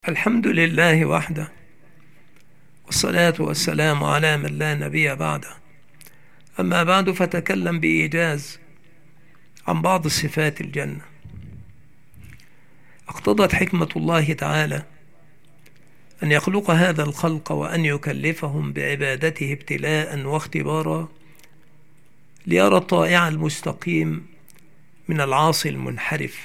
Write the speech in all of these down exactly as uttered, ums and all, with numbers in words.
الحمد لله وحده، والصلاة والسلام على من لا نبي بعده. أما بعد، فتكلم بإيجاز عن بعض صفات الجنة. اقتضت حكمة الله تعالى أن يخلق هذا الخلق وأن يكلفهم بعبادته ابتلاء واختبارا، ليرى الطائع المستقيم من العاصي المنحرف،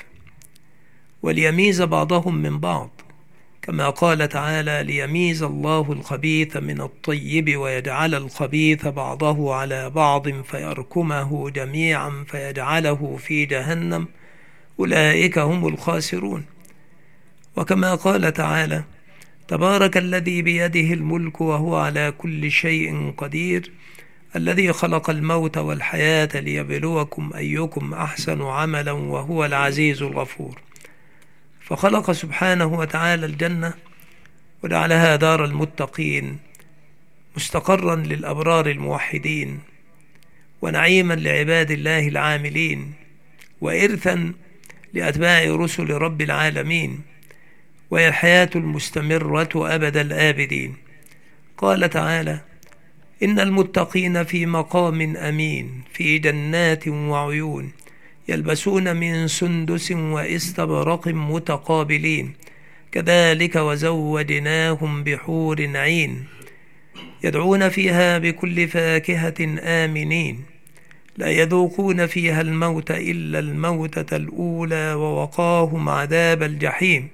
وليميز بعضهم من بعض، كما قال تعالى: ليميز الله الخبيث من الطيب ويجعل الخبيث بعضه على بعض فيركمه جميعا فيجعله في جهنم، أولئك هم الخاسرون. وكما قال تعالى: تبارك الذي بيده الملك وهو على كل شيء قدير، الذي خلق الموت والحياة ليبلوكم أيكم أحسن عملا وهو العزيز الغفور. فخلق سبحانه وتعالى الجنة وجعلها دار المتقين، مستقرا للأبرار الموحدين، ونعيما لعباد الله العاملين، وإرثا لأتباع رسل رب العالمين، وهي الحياة المستمرة أبد الآبدين. قال تعالى: إن المتقين في مقام أمين في جنات وعيون، يلبسون من سندس واستبرق متقابلين، كذلك وزوجناهم بحور عين، يدعون فيها بكل فاكهة آمنين، لا يذوقون فيها الموت إلا الموتة الأولى، ووقاهم عذاب الجحيم،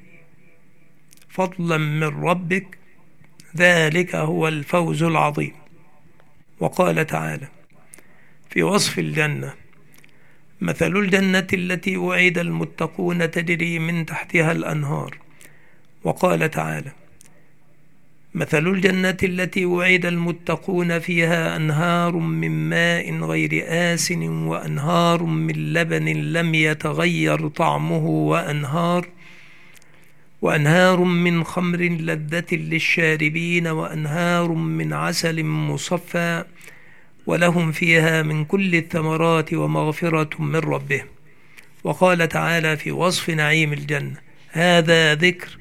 فضلا من ربك، ذلك هو الفوز العظيم. وقال تعالى في وصف الجنة: مثل الجنة التي وعد المتقون تجري من تحتها الأنهار. وقال تعالى: مثل الجنة التي وعد المتقون فيها أنهار من ماء غير آسن وأنهار من لبن لم يتغير طعمه وأنهار وأنهار من خمر لذة للشاربين وأنهار من عسل مصفى، ولهم فيها من كل الثمرات ومغفرة من ربهم. وقال تعالى في وصف نعيم الجنة: هذا ذكر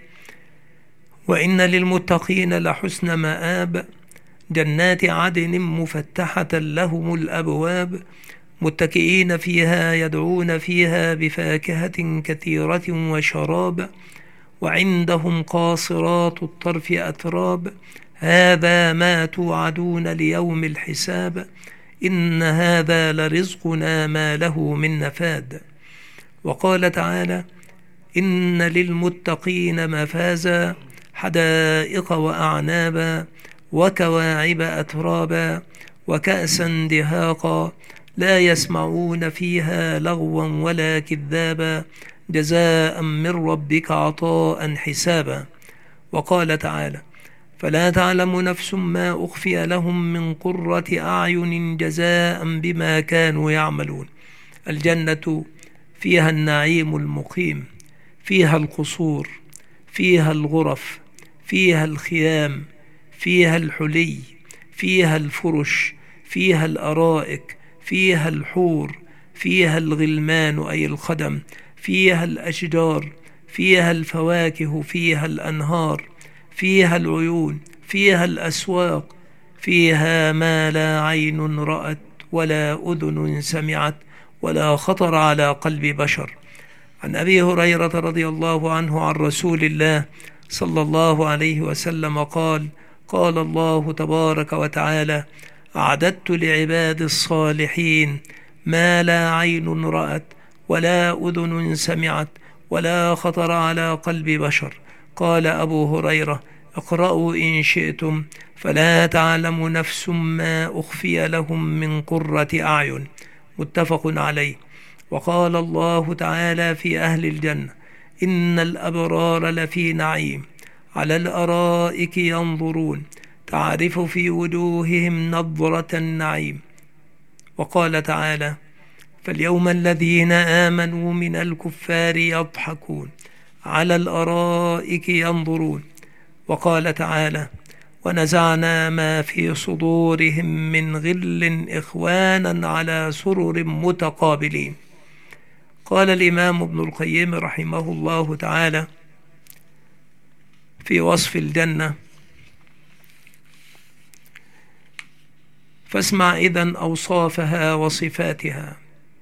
وإن للمتقين لحسن مآب، جنات عدن مفتحة لهم الأبواب، متكئين فيها يدعون فيها بفاكهة كثيرة وشراب، وعندهم قاصرات الطرف أتراب، هذا ما توعدون ليوم الحساب، إن هذا لرزقنا ما له من نفاد. وقال تعالى: إن للمتقين مفازا، حدائق وأعنابا وكواعب أترابا وكأسا دهاقا، لا يسمعون فيها لغوا ولا كذابا، جزاء من ربك عطاء حسابا. وقال تعالى: فلا تعلم نفس ما أخفي لهم من قرة أعين جزاء بما كانوا يعملون. الجنة فيها النعيم المقيم، فيها القصور، فيها الغرف، فيها الخيام، فيها الحلي، فيها الفرش، فيها الأرائك، فيها الحور، فيها الغلمان أي الخدم، فيها الأشجار، فيها الفواكه، فيها الأنهار، فيها العيون، فيها الأسواق، فيها ما لا عين رأت ولا أذن سمعت ولا خطر على قلب بشر. عن أبي هريرة رضي الله عنه عن رسول الله صلى الله عليه وسلم قال: قال الله تبارك وتعالى: أعددت لعباد الصالحين ما لا عين رأت ولا أذن سمعت ولا خطر على قلب بشر. قال أبو هريرة: اقرأوا إن شئتم، فلا تعلم نفس ما أخفي لهم من قرة أعين. متفق عليه. وقال الله تعالى في أهل الجنة: إن الأبرار لفي نعيم على الأرائك ينظرون، تعرف في وجوههم نضرة النعيم. وقال تعالى: فاليوم الذين آمنوا من الكفار يضحكون على الأرائك ينظرون. وقال تعالى: ونزعنا ما في صدورهم من غل إخوانا على سرر متقابلين. قال الإمام ابن القيم رحمه الله تعالى: في وصف الجنة. فاسمع إذن أوصافها وصفاتها.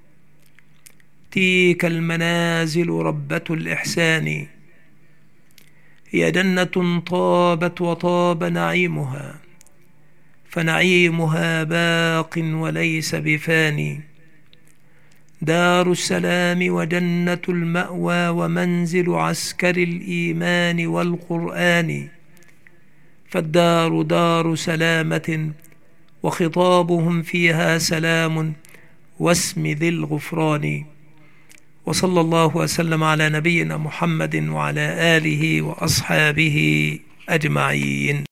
تلك المنازل ربة الإحسان، هي جنة طابت وطاب نعيمها، فنعيمها باق وليس بفاني. دار السلام وجنة المأوى ومنزل عسكر الإيمان والقرآن. فالدار دار سلامة وخطابهم فيها سلام واسم ذي الغفران. وصلى الله وسلم على نبينا محمد وعلى آله وأصحابه أجمعين.